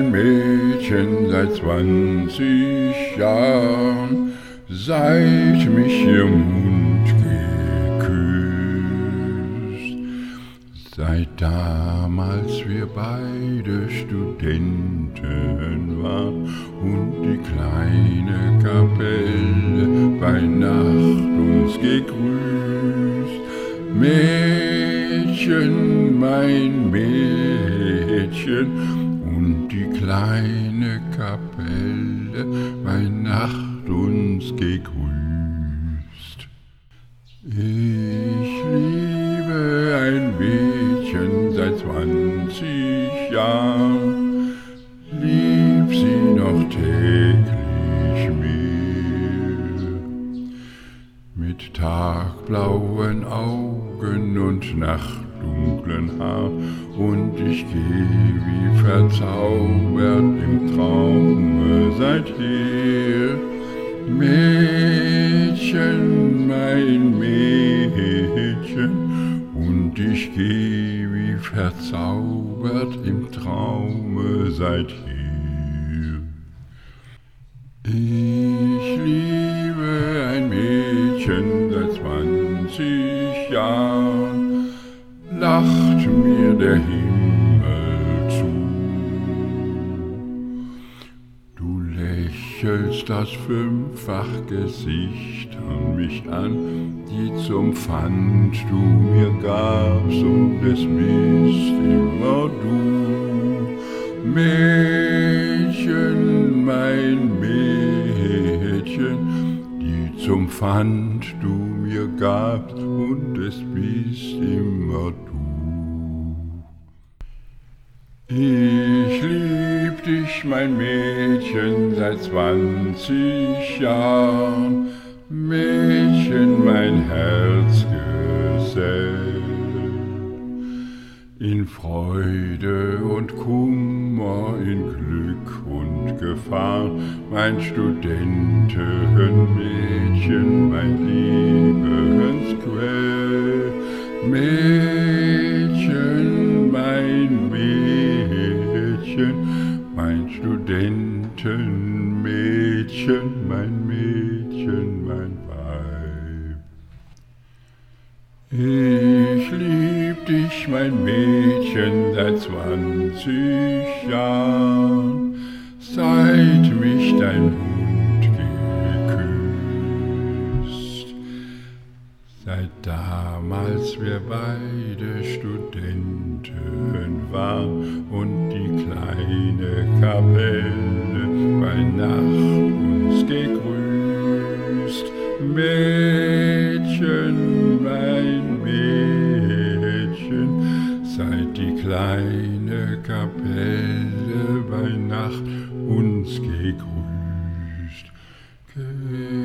ein Mädchen seit 20 Jahren, seit mich ihr Mund geküsst. Seit damals wir beide Studenten waren und die kleine Kapelle bei Nacht uns gegrüßt. Mädchen, mein Mädchen, und die kleine Kapelle bei Nacht uns gegrüßt. Ich liebe ein Mädchen seit 20 Jahren, lieb sie noch täglich mehr. Mit tagblauen Augen und nachtdunklen Haar, und ich geh wie verzaubert im Traume seither. Mädchen, mein Mädchen, und ich geh wie verzaubert im Traume seither. Ich liebe ein Mädchen seit 20 Jahren, lacht mir der Himmel zu. Du lächelst das fünffach Gesicht an mich an, die zum Pfand du mir gabst, und es bist immer du. Mädchen, mein Mädchen, die zum Pfand du mir gabst, und es bist immer du. Ich lieb dich, mein Mädchen, seit 20 Jahren, Mädchen, mein Herzgesell. In Freude und Kummer, in Glück und Gefahr, mein Studentenmädchen, mein Liebensquell. Mädchen, mein Mädchen, mein Studentenmädchen, mein Mädchen, mein Weib. Ich lieb dich, mein Mädchen, seit 20 Jahren, seit mich dein Mund geküsst. Seit damals wir beide Studenten waren und die kleine Kapelle bei Nacht uns gegrüßt. Mädchen, mein Mädchen, seit die kleine Kapelle bei Nacht uns gegrüßt.